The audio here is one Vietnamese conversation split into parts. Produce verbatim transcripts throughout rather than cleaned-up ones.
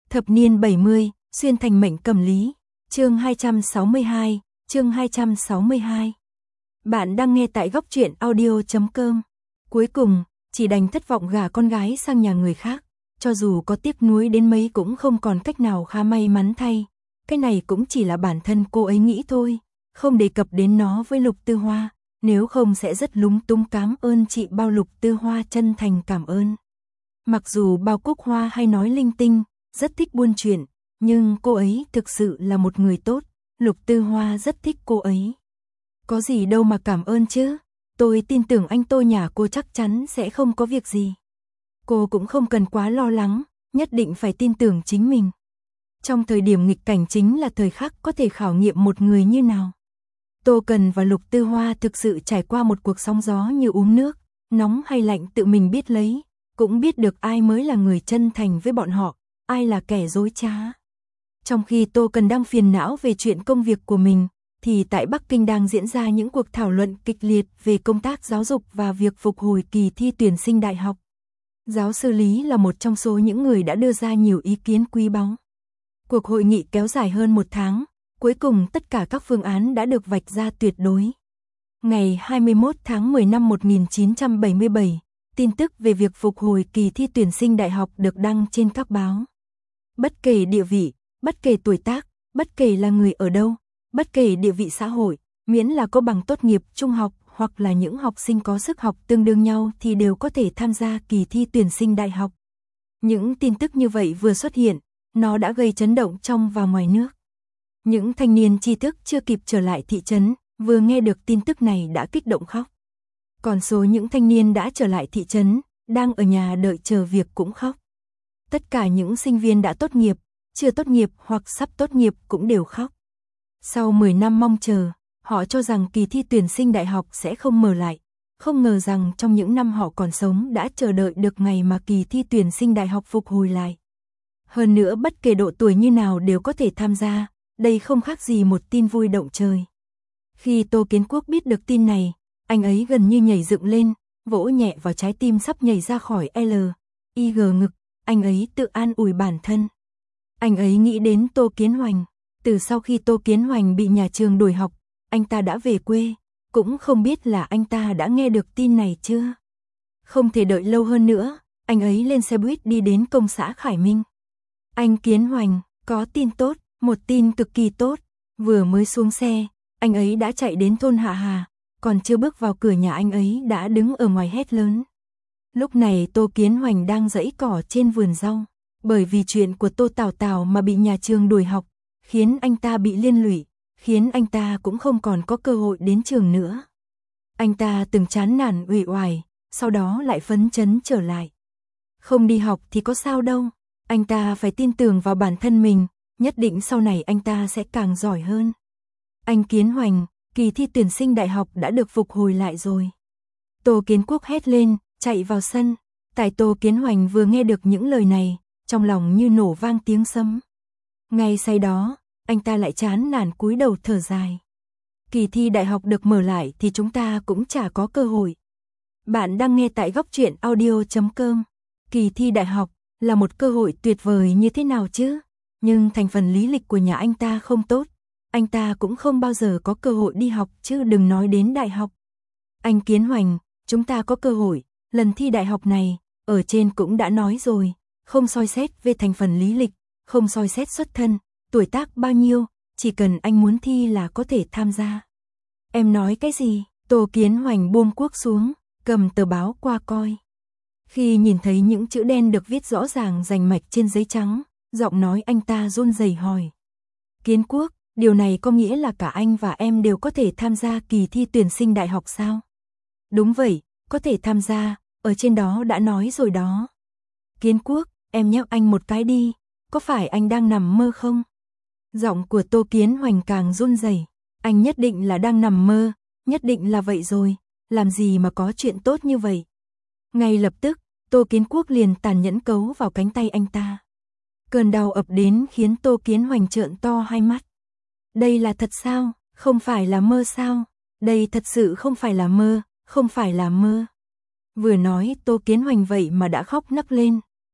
Thập niên bảy mươi, xuyên thành mệnh cầm lý. Chương hai trăm sáu mươi hai, chương hai trăm sáu mươi hai. Bạn đang nghe tại góc truyện audio chấm com. Cuối cùng, chỉ đành thất vọng gả con gái sang nhà người khác, cho dù có tiếc nuối đến mấy cũng không còn cách nào khá may mắn thay. Cái này cũng chỉ là bản thân cô ấy nghĩ thôi, không đề cập đến nó với Lục Tư Hoa, nếu không sẽ rất lúng túng. Cảm ơn chị Bao. Lục Tư Hoa chân thành cảm ơn. Mặc dù Bao Cúc Hoa hay nói linh tinh, rất thích buôn chuyện, nhưng cô ấy thực sự là một người tốt, Lục Tư Hoa rất thích cô ấy. Có gì đâu mà cảm ơn chứ, tôi tin tưởng anh Tô nhà cô chắc chắn sẽ không có việc gì. Cô cũng không cần quá lo lắng, nhất định phải tin tưởng chính mình. Trong thời điểm nghịch cảnh chính là thời khắc có thể khảo nghiệm một người như nào. Tô Cần và Lục Tư Hoa thực sự trải qua một cuộc sóng gió như uống nước, nóng hay lạnh tự mình biết lấy, cũng biết được ai mới là người chân thành với bọn họ, ai là kẻ dối trá. Trong khi Tô Cần đang phiền não về chuyện công việc của mình, thì tại Bắc Kinh đang diễn ra những cuộc thảo luận kịch liệt về công tác giáo dục và việc phục hồi kỳ thi tuyển sinh đại học. Giáo sư Lý là một trong số những người đã đưa ra nhiều ý kiến quý báu. Cuộc hội nghị kéo dài hơn một tháng, cuối cùng tất cả các phương án đã được vạch ra tuyệt đối. Ngày hai mươi mốt tháng mười năm một nghìn chín trăm bảy mươi bảy, tin tức về việc phục hồi kỳ thi tuyển sinh đại học được đăng trên các báo. Bất kể địa vị, bất kể tuổi tác, bất kể là người ở đâu, bất kể địa vị xã hội, miễn là có bằng tốt nghiệp trung học hoặc là những học sinh có sức học tương đương nhau thì đều có thể tham gia kỳ thi tuyển sinh đại học. Những tin tức như vậy vừa xuất hiện, nó đã gây chấn động trong và ngoài nước. Những thanh niên tri thức chưa kịp trở lại thị trấn, vừa nghe được tin tức này đã kích động khóc. Còn số những thanh niên đã trở lại thị trấn, đang ở nhà đợi chờ việc cũng khóc. Tất cả những sinh viên đã tốt nghiệp, chưa tốt nghiệp hoặc sắp tốt nghiệp cũng đều khóc. Sau mười năm mong chờ, họ cho rằng kỳ thi tuyển sinh đại học sẽ không mở lại. Không ngờ rằng trong những năm họ còn sống đã chờ đợi được ngày mà kỳ thi tuyển sinh đại học phục hồi lại. Hơn nữa bất kể độ tuổi như nào đều có thể tham gia, đây không khác gì một tin vui động trời. Khi Tô Kiến Quốc biết được tin này, anh ấy gần như nhảy dựng lên, vỗ nhẹ vào trái tim sắp nhảy ra khỏi L, I G ngực, anh ấy tự an ủi bản thân. Anh ấy nghĩ đến Tô Kiến Hoành, từ sau khi Tô Kiến Hoành bị nhà trường đuổi học, anh ta đã về quê, cũng không biết là anh ta đã nghe được tin này chưa. Không thể đợi lâu hơn nữa, anh ấy lên xe buýt đi đến công xã Khải Minh. Anh Kiến Hoành, có tin tốt, một tin cực kỳ tốt, vừa mới xuống xe, anh ấy đã chạy đến thôn Hạ Hà, còn chưa bước vào cửa nhà anh ấy đã đứng ở ngoài hét lớn. Lúc này Tô Kiến Hoành đang giãy cỏ trên vườn rau, bởi vì chuyện của Tô Tào Tào mà bị nhà trường đuổi học, khiến anh ta bị liên lụy, khiến anh ta cũng không còn có cơ hội đến trường nữa. Anh ta từng chán nản uể oải, sau đó lại phấn chấn trở lại. Không đi học thì có sao đâu, anh ta phải tin tưởng vào bản thân mình, nhất định sau này anh ta sẽ càng giỏi hơn. Anh Kiến Hoành, kỳ thi tuyển sinh đại học đã được phục hồi lại rồi. Tô Kiến Quốc hét lên, chạy vào sân. Tại Tô Kiến Hoành vừa nghe được những lời này, trong lòng như nổ vang tiếng sấm. Ngay sau đó, anh ta lại chán nản cúi đầu thở dài. Kỳ thi đại học được mở lại thì chúng ta cũng chả có cơ hội. Bạn đang nghe tại góc truyện audio chấm com. Kỳ thi đại học là một cơ hội tuyệt vời như thế nào chứ? Nhưng thành phần lý lịch của nhà anh ta không tốt. Anh ta cũng không bao giờ có cơ hội đi học chứ đừng nói đến đại học. Anh Kiến Hoành, chúng ta có cơ hội. Lần thi đại học này, ở trên cũng đã nói rồi, không soi xét về thành phần lý lịch, không soi xét xuất thân, tuổi tác bao nhiêu, chỉ cần anh muốn thi là có thể tham gia. Em nói cái gì? Tô Kiến Hoành buông cuốc xuống, cầm tờ báo qua coi. Khi nhìn thấy những chữ đen được viết rõ ràng rành mạch trên giấy trắng, giọng nói anh ta run rẩy hỏi. Kiến Quốc, điều này có nghĩa là cả anh và em đều có thể tham gia kỳ thi tuyển sinh đại học sao? Đúng vậy, có thể tham gia, ở trên đó đã nói rồi đó. Kiến Quốc, em nhắc anh một cái đi, có phải anh đang nằm mơ không? Giọng của Tô Kiến Hoành càng run rẩy, anh nhất định là đang nằm mơ, nhất định là vậy rồi, làm gì mà có chuyện tốt như vậy. Ngay lập tức, Tô Kiến Quốc liền tàn nhẫn cấu vào cánh tay anh ta. Cơn đau ập đến khiến Tô Kiến Hoành trợn to hai mắt. Đây là thật sao? Không phải là mơ sao? Đây thật sự không phải là mơ, không phải là mơ. Vừa nói Tô Kiến Hoành vậy mà đã khóc nấc lên.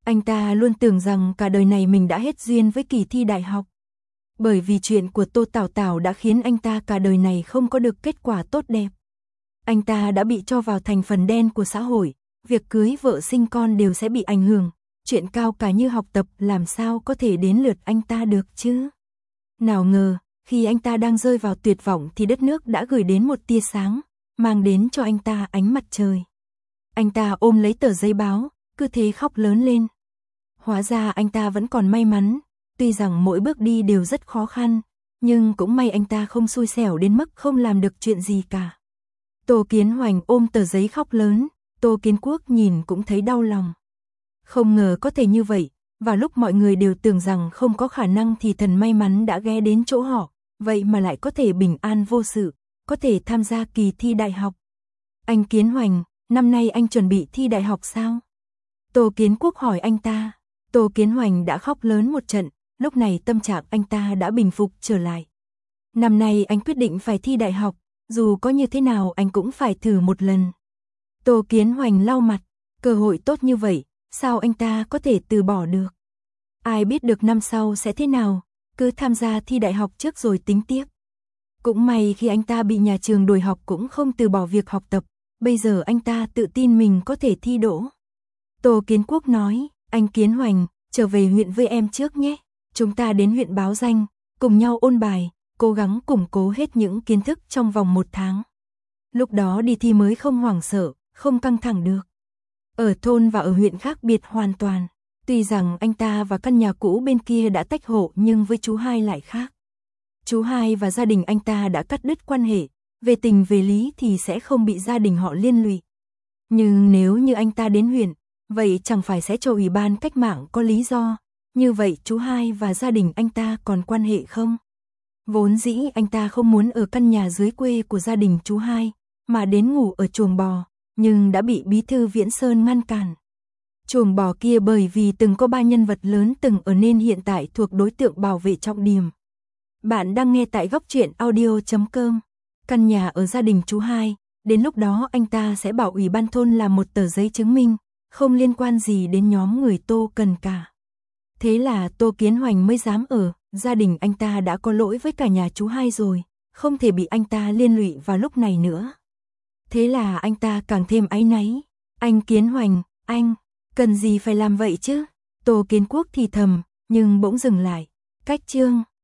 Anh ta luôn tưởng rằng cả đời này mình đã hết duyên với kỳ thi đại học. Bởi vì chuyện của Tô Tảo Tảo đã khiến anh ta cả đời này không có được kết quả tốt đẹp. Anh ta đã bị cho vào thành phần đen của xã hội, việc cưới vợ sinh con đều sẽ bị ảnh hưởng, chuyện cao cả như học tập làm sao có thể đến lượt anh ta được chứ. Nào ngờ, khi anh ta đang rơi vào tuyệt vọng thì đất nước đã gửi đến một tia sáng, mang đến cho anh ta ánh mặt trời. Anh ta ôm lấy tờ giấy báo, cứ thế khóc lớn lên. Hóa ra anh ta vẫn còn may mắn, tuy rằng mỗi bước đi đều rất khó khăn, nhưng cũng may anh ta không xui xẻo đến mức không làm được chuyện gì cả. Tô Kiến Hoành ôm tờ giấy khóc lớn, Tô Kiến Quốc nhìn cũng thấy đau lòng. Không ngờ có thể như vậy, vào lúc mọi người đều tưởng rằng không có khả năng thì thần may mắn đã ghé đến chỗ họ, vậy mà lại có thể bình an vô sự, có thể tham gia kỳ thi đại học. Anh Kiến Hoành, năm nay anh chuẩn bị thi đại học sao? Tô Kiến Quốc hỏi anh ta. Tô Kiến Hoành đã khóc lớn một trận, lúc này tâm trạng anh ta đã bình phục trở lại. Năm nay anh quyết định phải thi đại học, dù có như thế nào anh cũng phải thử một lần. Tô Kiến Hoành lau mặt, cơ hội tốt như vậy, sao anh ta có thể từ bỏ được? Ai biết được năm sau sẽ thế nào, cứ tham gia thi đại học trước rồi tính tiếp. Cũng may khi anh ta bị nhà trường đuổi học cũng không từ bỏ việc học tập, bây giờ anh ta tự tin mình có thể thi đỗ. Tô Kiến Quốc nói, anh Kiến Hoành, trở về huyện với em trước nhé. Chúng ta đến huyện báo danh, cùng nhau ôn bài, cố gắng củng cố hết những kiến thức trong vòng một tháng. Lúc đó đi thi mới không hoảng sợ, không căng thẳng được. Ở thôn và ở huyện khác biệt hoàn toàn. Tuy rằng anh ta và căn nhà cũ bên kia đã tách hộ nhưng với chú hai lại khác. Chú hai và gia đình anh ta đã cắt đứt quan hệ, về tình về lý thì sẽ không bị gia đình họ liên lụy. Nhưng nếu như anh ta đến huyện, vậy chẳng phải sẽ cho ủy ban cách mạng có lý do, như vậy chú hai và gia đình anh ta còn quan hệ không? Vốn dĩ anh ta không muốn ở căn nhà dưới quê của gia đình chú hai, mà đến ngủ ở chuồng bò, nhưng đã bị bí thư Viễn Sơn ngăn cản. Chuồng bò kia bởi vì từng có ba nhân vật lớn từng ở nên hiện tại thuộc đối tượng bảo vệ trọng điểm. Bạn đang nghe tại góc truyện audio chấm com. Căn nhà ở gia đình chú hai, đến lúc đó anh ta sẽ bảo ủy ban thôn làm một tờ giấy chứng minh, không liên quan gì đến nhóm người Tô Cần cả. Thế là Tô Kiến Hoành mới dám ở, gia đình anh ta đã có lỗi với cả nhà chú hai rồi, không thể bị anh ta liên lụy vào lúc này nữa. Thế là anh ta càng thêm áy náy. Anh Kiến Hoành, anh, cần gì phải làm vậy chứ? Tô Kiến Quốc thì thầm, nhưng bỗng dừng lại. Cách chương